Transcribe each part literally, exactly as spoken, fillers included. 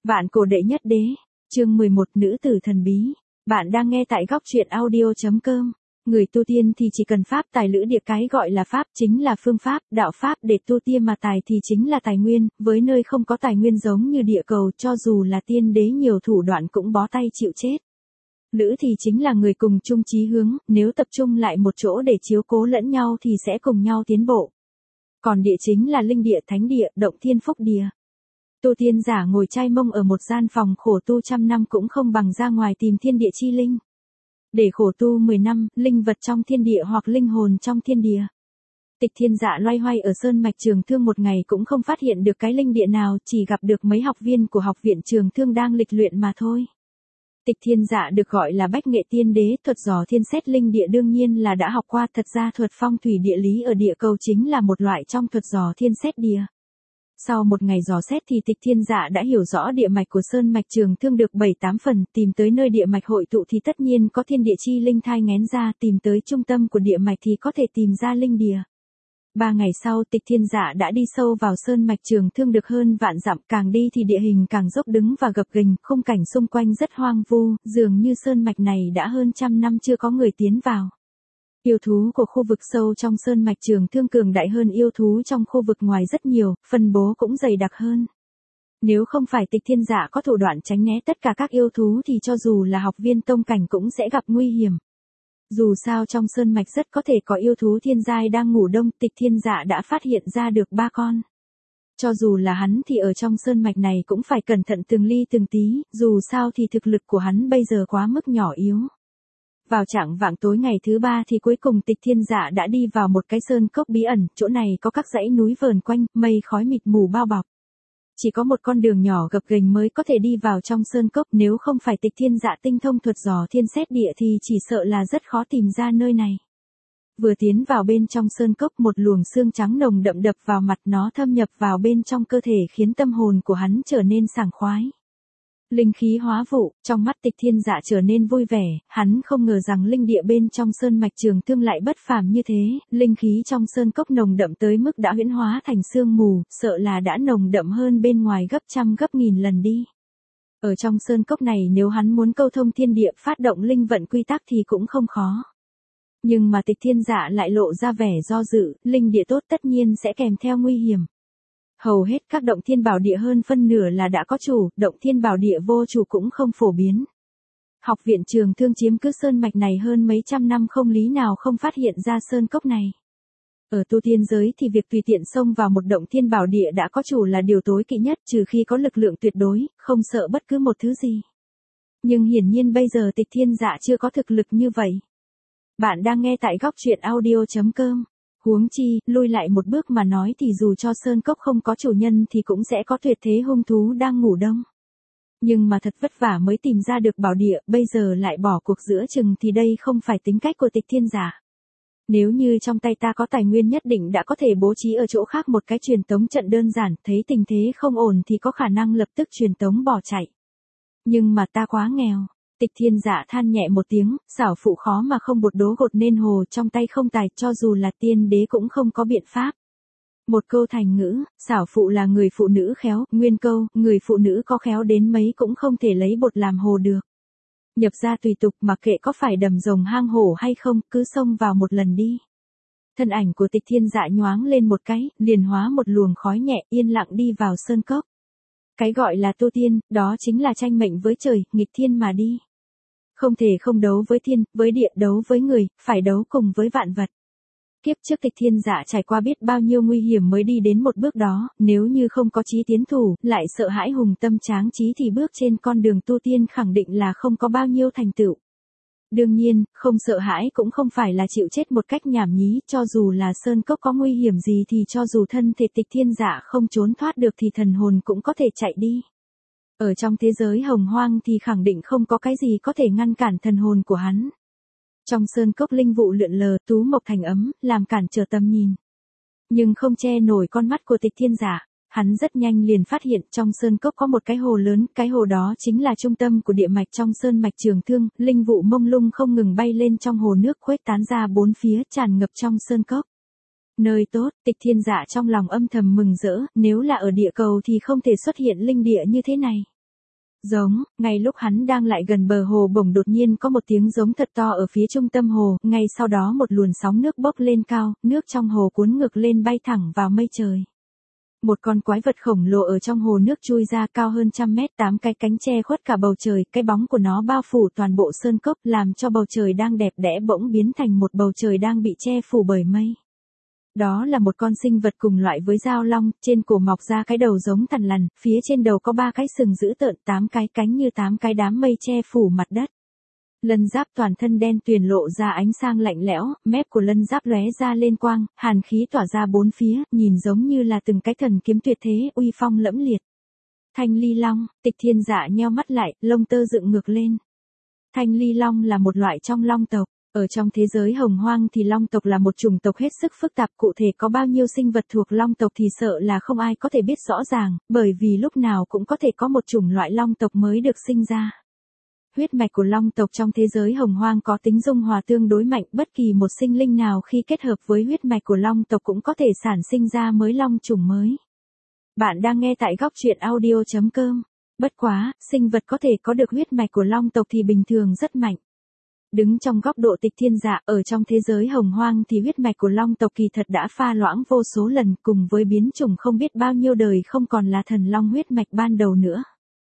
Vạn cổ đệ nhất đế, chương mười một nữ tử thần bí. Bạn đang nghe tại góc truyện audio chấm com. Người tu tiên thì chỉ cần pháp tài lữ địa, cái gọi là pháp chính là phương pháp, đạo pháp để tu tiên, mà tài thì chính là tài nguyên, với nơi không có tài nguyên giống như địa cầu, cho dù là tiên đế nhiều thủ đoạn cũng bó tay chịu chết. Lữ thì chính là người cùng chung chí hướng, nếu tập trung lại một chỗ để chiếu cố lẫn nhau thì sẽ cùng nhau tiến bộ. Còn địa chính là linh địa, thánh địa, động thiên phúc địa. Tu tiên giả ngồi chai mông ở một gian phòng khổ tu trăm năm cũng không bằng ra ngoài tìm thiên địa chi linh. Để khổ tu mười năm, linh vật trong thiên địa hoặc linh hồn trong thiên địa. Tịch Thiên Dạ loay hoay ở sơn mạch Trường Thương một ngày cũng không phát hiện được cái linh địa nào, chỉ gặp được mấy học viên của học viện Trường Thương đang lịch luyện mà thôi. Tịch Thiên Dạ được gọi là bách nghệ tiên đế, thuật dò thiên xét linh địa đương nhiên là đã học qua, thật ra thuật phong thủy địa lý ở địa cầu chính là một loại trong thuật dò thiên xét địa. Sau một ngày dò xét thì Tịch Thiên Dạ đã hiểu rõ địa mạch của sơn mạch Trường Thương được bảy tám phần, tìm tới nơi địa mạch hội tụ thì tất nhiên có thiên địa chi linh thai nghén ra, tìm tới trung tâm của địa mạch thì có thể tìm ra linh địa. Ba ngày sau Tịch Thiên Dạ đã đi sâu vào sơn mạch Trường Thương được hơn vạn dặm, càng đi thì địa hình càng dốc đứng và gập ghềnh, khung cảnh xung quanh rất hoang vu, dường như sơn mạch này đã hơn trăm năm chưa có người tiến vào. Yêu thú của khu vực sâu trong sơn mạch Trường Thương cường đại hơn yêu thú trong khu vực ngoài rất nhiều, phân bố cũng dày đặc hơn. Nếu không phải Tịch Thiên Dạ có thủ đoạn tránh né tất cả các yêu thú thì cho dù là học viên tông cảnh cũng sẽ gặp nguy hiểm. Dù sao trong sơn mạch rất có thể có yêu thú thiên giai đang ngủ đông, Tịch Thiên Dạ đã phát hiện ra được ba con. Cho dù là hắn thì ở trong sơn mạch này cũng phải cẩn thận từng ly từng tí, dù sao thì thực lực của hắn bây giờ quá mức nhỏ yếu. Vào trạng vạng tối ngày thứ ba thì cuối cùng Tịch Thiên Dạ đã đi vào một cái sơn cốc bí ẩn, chỗ này có các dãy núi vờn quanh, mây khói mịt mù bao bọc. Chỉ có một con đường nhỏ gập ghềnh mới có thể đi vào trong sơn cốc, nếu không phải Tịch Thiên Dạ tinh thông thuật dò thiên xét địa thì chỉ sợ là rất khó tìm ra nơi này. Vừa tiến vào bên trong sơn cốc, một luồng sương trắng nồng đậm đập vào mặt, nó thâm nhập vào bên trong cơ thể khiến tâm hồn của hắn trở nên sảng khoái. Linh khí hóa vụ, trong mắt Tịch Thiên Dạ trở nên vui vẻ, hắn không ngờ rằng linh địa bên trong sơn mạch Trường Thương lại bất phàm như thế, linh khí trong sơn cốc nồng đậm tới mức đã huyễn hóa thành sương mù, sợ là đã nồng đậm hơn bên ngoài gấp trăm gấp nghìn lần đi. Ở trong sơn cốc này nếu hắn muốn câu thông thiên địa, phát động linh vận quy tắc thì cũng không khó. Nhưng mà Tịch Thiên Dạ lại lộ ra vẻ do dự, linh địa tốt tất nhiên sẽ kèm theo nguy hiểm. Hầu hết các động thiên bảo địa hơn phân nửa là đã có chủ, động thiên bảo địa vô chủ cũng không phổ biến. Học viện Trường Thương chiếm cứ sơn mạch này hơn mấy trăm năm không lý nào không phát hiện ra sơn cốc này. Ở tu tiên giới thì việc tùy tiện xông vào một động thiên bảo địa đã có chủ là điều tối kỵ nhất, trừ khi có lực lượng tuyệt đối, không sợ bất cứ một thứ gì. Nhưng hiển nhiên bây giờ Tịch Thiên Dạ chưa có thực lực như vậy. Bạn đang nghe tại góc truyện audio chấm com. Huống chi, lui lại một bước mà nói thì dù cho sơn cốc không có chủ nhân thì cũng sẽ có tuyệt thế hung thú đang ngủ đông. Nhưng mà thật vất vả mới tìm ra được bảo địa, bây giờ lại bỏ cuộc giữa chừng thì đây không phải tính cách của Tịch Thiên Dạ. Nếu như trong tay ta có tài nguyên nhất định đã có thể bố trí ở chỗ khác một cái truyền tống trận đơn giản, thấy tình thế không ổn thì có khả năng lập tức truyền tống bỏ chạy. Nhưng mà ta quá nghèo. Tịch Thiên Dạ than nhẹ một tiếng, xảo phụ khó mà không bột đố gột nên hồ, trong tay không tài, cho dù là tiên đế cũng không có biện pháp. Một câu thành ngữ, xảo phụ là người phụ nữ khéo, nguyên câu, người phụ nữ có khéo đến mấy cũng không thể lấy bột làm hồ được. Nhập ra tùy tục, mặc kệ có phải đầm rồng hang hổ hay không, cứ xông vào một lần đi. Thân ảnh của Tịch Thiên Dạ nhoáng lên một cái, liền hóa một luồng khói nhẹ, yên lặng đi vào sơn cốc. Cái gọi là tu tiên, đó chính là tranh mệnh với trời, nghịch thiên mà đi. Không thể không đấu với thiên, với địa, đấu với người, phải đấu cùng với vạn vật. Kiếp trước Tịch Thiên Dạ trải qua biết bao nhiêu nguy hiểm mới đi đến một bước đó, nếu như không có chí tiến thủ, lại sợ hãi hùng tâm tráng trí thì bước trên con đường tu tiên khẳng định là không có bao nhiêu thành tựu. Đương nhiên, không sợ hãi cũng không phải là chịu chết một cách nhảm nhí, cho dù là sơn cốc có nguy hiểm gì thì cho dù thân thể Tịch Thiên Dạ không trốn thoát được thì thần hồn cũng có thể chạy đi. Ở trong thế giới hồng hoang thì khẳng định không có cái gì có thể ngăn cản thần hồn của hắn. Trong sơn cốc linh vụ lượn lờ, tú mộc thành ấm, làm cản trở tầm nhìn. Nhưng không che nổi con mắt của Tịch Thiên Dạ, hắn rất nhanh liền phát hiện trong sơn cốc có một cái hồ lớn, cái hồ đó chính là trung tâm của địa mạch trong sơn mạch Trường Thương, linh vụ mông lung không ngừng bay lên trong hồ nước khuếch tán ra bốn phía tràn ngập trong sơn cốc. Nơi tốt, Tịch Thiên Dạ trong lòng âm thầm mừng rỡ, nếu là ở địa cầu thì không thể xuất hiện linh địa như thế này. Giống, ngay lúc hắn đang lại gần bờ hồ bỗng đột nhiên có một tiếng giống thật to ở phía trung tâm hồ, ngay sau đó một luồn sóng nước bốc lên cao, nước trong hồ cuốn ngược lên bay thẳng vào mây trời. Một con quái vật khổng lồ ở trong hồ nước chui ra cao hơn trăm mét, tám cái cánh che khuất cả bầu trời, cái bóng của nó bao phủ toàn bộ sơn cốc làm cho bầu trời đang đẹp đẽ bỗng biến thành một bầu trời đang bị che phủ bởi mây. Đó là một con sinh vật cùng loại với dao long, trên cổ mọc ra cái đầu giống thằn lằn, phía trên đầu có ba cái sừng dữ tợn, tám cái cánh như tám cái đám mây che phủ mặt đất. Lân giáp toàn thân đen tuyền lộ ra ánh sáng lạnh lẽo, mép của lân giáp lóe ra lên quang, hàn khí tỏa ra bốn phía, nhìn giống như là từng cái thần kiếm tuyệt thế, uy phong lẫm liệt. Thanh ly long, Tịch Thiên Dạ nheo mắt lại, lông tơ dựng ngược lên. Thanh ly long là một loại trong long tộc. Ở trong thế giới hồng hoang thì long tộc là một chủng tộc hết sức phức tạp, cụ thể có bao nhiêu sinh vật thuộc long tộc thì sợ là không ai có thể biết rõ ràng, bởi vì lúc nào cũng có thể có một chủng loại long tộc mới được sinh ra. Huyết mạch của long tộc trong thế giới hồng hoang có tính dung hòa tương đối mạnh, bất kỳ một sinh linh nào khi kết hợp với huyết mạch của long tộc cũng có thể sản sinh ra mới long chủng mới. Bạn đang nghe tại góc truyện audio chấm com. Bất quá, sinh vật có thể có được huyết mạch của long tộc thì bình thường rất mạnh. Đứng trong góc độ Tịch Thiên Dạ, ở trong thế giới hồng hoang thì huyết mạch của long tộc kỳ thật đã pha loãng vô số lần, cùng với biến chủng không biết bao nhiêu đời không còn là thần long huyết mạch ban đầu nữa.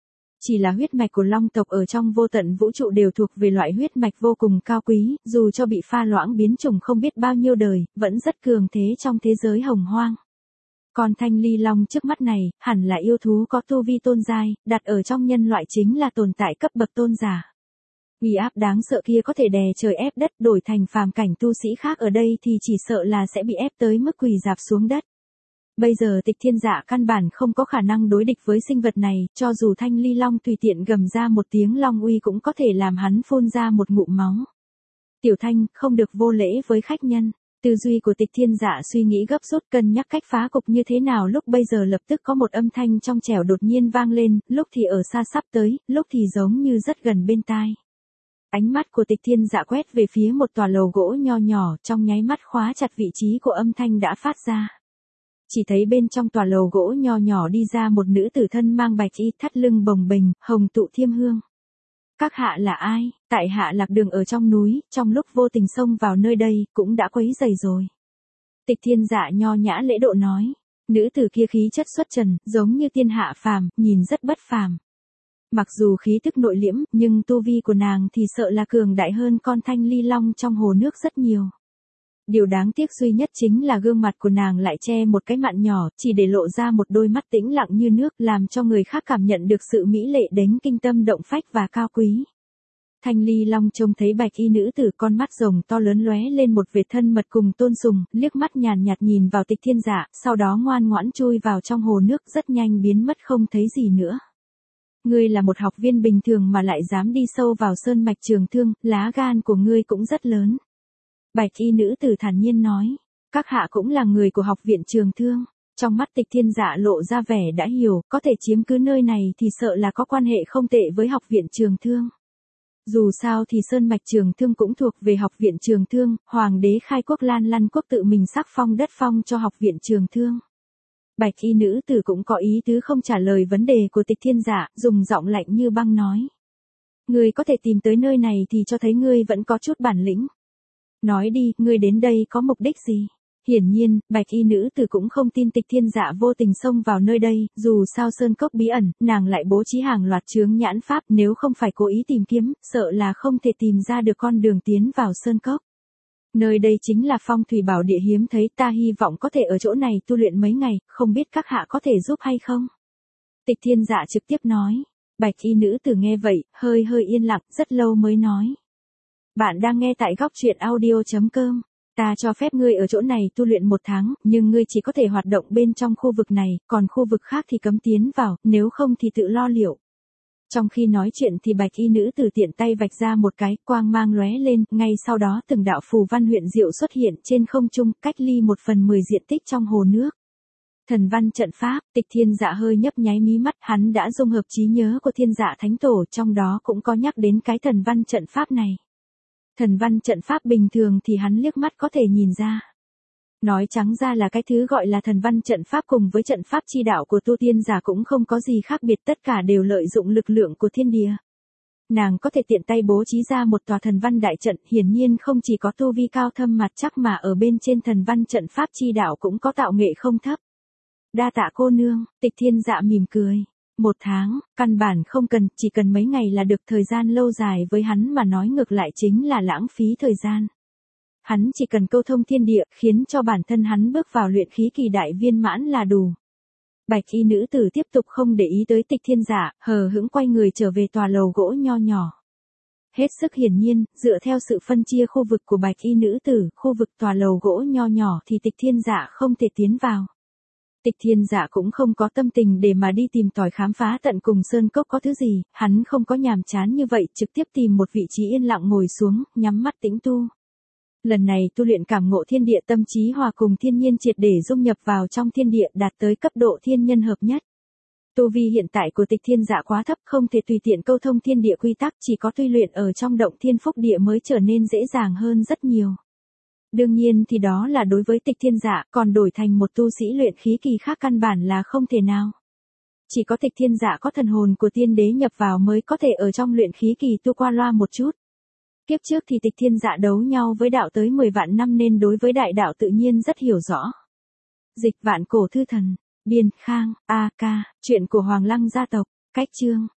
Chỉ là huyết mạch của long tộc ở trong vô tận vũ trụ đều thuộc về loại huyết mạch vô cùng cao quý, dù cho bị pha loãng biến chủng không biết bao nhiêu đời, vẫn rất cường thế trong thế giới hồng hoang. Còn thanh ly long trước mắt này, hẳn là yêu thú có tu vi tôn giai, đặt ở trong nhân loại chính là tồn tại cấp bậc tôn giả. Uy áp đáng sợ kia có thể đè trời ép đất, đổi thành phàm cảnh tu sĩ khác ở đây thì chỉ sợ là sẽ bị ép tới mức quỳ rạp xuống đất. Bây giờ Tịch Thiên Dạ căn bản không có khả năng đối địch với sinh vật này, cho dù thanh ly long tùy tiện gầm ra một tiếng long uy cũng có thể làm hắn phun ra một ngụm máu. Tiểu Thanh, không được vô lễ với khách nhân. Tư duy của Tịch Thiên Dạ suy nghĩ gấp rút, cân nhắc cách phá cục như thế nào, lúc bây giờ lập tức có một âm thanh trong trẻo đột nhiên vang lên, lúc thì ở xa sắp tới, lúc thì giống như rất gần bên tai. Ánh mắt của Tịch Thiên Dạ quét về phía một tòa lầu gỗ nho nhỏ, trong nháy mắt khóa chặt vị trí của âm thanh đã phát ra. Chỉ thấy bên trong tòa lầu gỗ nho nhỏ đi ra một nữ tử thân mang bạch y, thắt lưng bồng bềnh, hồng tụ thiêm hương. Các hạ là ai? Tại hạ lạc đường ở trong núi, trong lúc vô tình xông vào nơi đây, cũng đã quấy rầy rồi. Tịch Thiên Dạ nho nhã lễ độ nói. Nữ tử kia khí chất xuất trần, giống như tiên hạ phàm, nhìn rất bất phàm. Mặc dù khí tức nội liễm, nhưng tu vi của nàng thì sợ là cường đại hơn con thanh ly long trong hồ nước rất nhiều. Điều đáng tiếc duy nhất chính là gương mặt của nàng lại che một cái mặn nhỏ, chỉ để lộ ra một đôi mắt tĩnh lặng như nước, làm cho người khác cảm nhận được sự mỹ lệ đến kinh tâm động phách và cao quý. Thanh ly long trông thấy bạch y nữ tử, con mắt rồng to lớn lóe lên một vệt thân mật cùng tôn sùng, liếc mắt nhàn nhạt nhìn vào Tịch Thiên Dạ, sau đó ngoan ngoãn chui vào trong hồ nước, rất nhanh biến mất không thấy gì nữa. Ngươi là một học viên bình thường mà lại dám đi sâu vào sơn mạch Trường Thương, lá gan của ngươi cũng rất lớn. Bạch y nữ tử thản nhiên nói, các hạ cũng là người của học viện Trường Thương. Trong mắt Tịch Thiên Dạ lộ ra vẻ đã hiểu, có thể chiếm cứ nơi này thì sợ là có quan hệ không tệ với học viện Trường Thương. Dù sao thì sơn mạch Trường Thương cũng thuộc về học viện Trường Thương, hoàng đế khai quốc Lan Lăn quốc tự mình sắc phong đất phong cho học viện Trường Thương. Bạch y nữ tử cũng có ý tứ không trả lời vấn đề của Tịch Thiên Dạ, dùng giọng lạnh như băng nói. Ngươi có thể tìm tới nơi này thì cho thấy ngươi vẫn có chút bản lĩnh. Nói đi, ngươi đến đây có mục đích gì? Hiển nhiên, bạch y nữ tử cũng không tin Tịch Thiên Dạ vô tình xông vào nơi đây, dù sao sơn cốc bí ẩn, nàng lại bố trí hàng loạt chướng nhãn pháp, nếu không phải cố ý tìm kiếm, sợ là không thể tìm ra được con đường tiến vào sơn cốc. Nơi đây chính là phong thủy bảo địa hiếm thấy, ta hy vọng có thể ở chỗ này tu luyện mấy ngày, không biết các hạ có thể giúp hay không? Tịch Thiên Dạ trực tiếp nói. Bạch y nữ tử nghe vậy, hơi hơi yên lặng, rất lâu mới nói. Bạn đang nghe tại góc truyện audio chấm com. Ta cho phép ngươi ở chỗ này tu luyện một tháng, nhưng ngươi chỉ có thể hoạt động bên trong khu vực này, còn khu vực khác thì cấm tiến vào, nếu không thì tự lo liệu. Trong khi nói chuyện thì bạch y nữ tử tiện tay vạch ra một cái, quang mang lóe lên, ngay sau đó từng đạo phù văn huyền diệu xuất hiện trên không trung, cách ly một phần mười diện tích trong hồ nước. Thần văn trận pháp, Tịch Thiên Dạ hơi nhấp nháy mí mắt, hắn đã dung hợp trí nhớ của Thiên Dạ Thánh Tổ, trong đó cũng có nhắc đến cái thần văn trận pháp này. Thần văn trận pháp bình thường thì hắn liếc mắt có thể nhìn ra. Nói trắng ra là cái thứ gọi là thần văn trận pháp cùng với trận pháp chi đạo của tu tiên giả cũng không có gì khác biệt, tất cả đều lợi dụng lực lượng của thiên địa. Nàng có thể tiện tay bố trí ra một tòa thần văn đại trận, hiển nhiên không chỉ có tu vi cao thâm mặt chắc mà ở bên trên thần văn trận pháp chi đạo cũng có tạo nghệ không thấp. Đa tạ cô nương, Tịch Thiên Dạ mỉm cười. Một tháng, căn bản không cần, chỉ cần mấy ngày là được, thời gian lâu dài với hắn mà nói ngược lại chính là lãng phí thời gian. Hắn chỉ cần câu thông thiên địa, khiến cho bản thân hắn bước vào luyện khí kỳ đại viên mãn là đủ. Bạch y nữ tử tiếp tục không để ý tới Tịch Thiên Dạ, hờ hững quay người trở về tòa lầu gỗ nho nhỏ. Hết sức hiển nhiên, dựa theo sự phân chia khu vực của bạch y nữ tử, khu vực tòa lầu gỗ nho nhỏ thì Tịch Thiên Dạ không thể tiến vào. Tịch Thiên Dạ cũng không có tâm tình để mà đi tìm tòi khám phá tận cùng sơn cốc có thứ gì, hắn không có nhàm chán như vậy, trực tiếp tìm một vị trí yên lặng ngồi xuống, nhắm mắt tĩnh tu. Lần này tu luyện cảm ngộ thiên địa, tâm trí hòa cùng thiên nhiên, triệt để dung nhập vào trong thiên địa, đạt tới cấp độ thiên nhân hợp nhất. Tu vi hiện tại của Tịch Thiên Dạ quá thấp, không thể tùy tiện câu thông thiên địa quy tắc, chỉ có tu luyện ở trong động thiên phúc địa mới trở nên dễ dàng hơn rất nhiều. Đương nhiên thì đó là đối với Tịch Thiên Dạ, còn đổi thành một tu sĩ luyện khí kỳ khác căn bản là không thể nào. Chỉ có Tịch Thiên Dạ có thần hồn của tiên đế nhập vào mới có thể ở trong luyện khí kỳ tu qua loa một chút. Kiếp trước thì Tịch Thiên Dạ đấu nhau với đạo tới mười vạn năm nên đối với đại đạo tự nhiên rất hiểu rõ. Dịch Vạn Cổ Thư Thần, biên Khang, a ca, chuyện của Hoàng Lăng gia tộc, cách chương.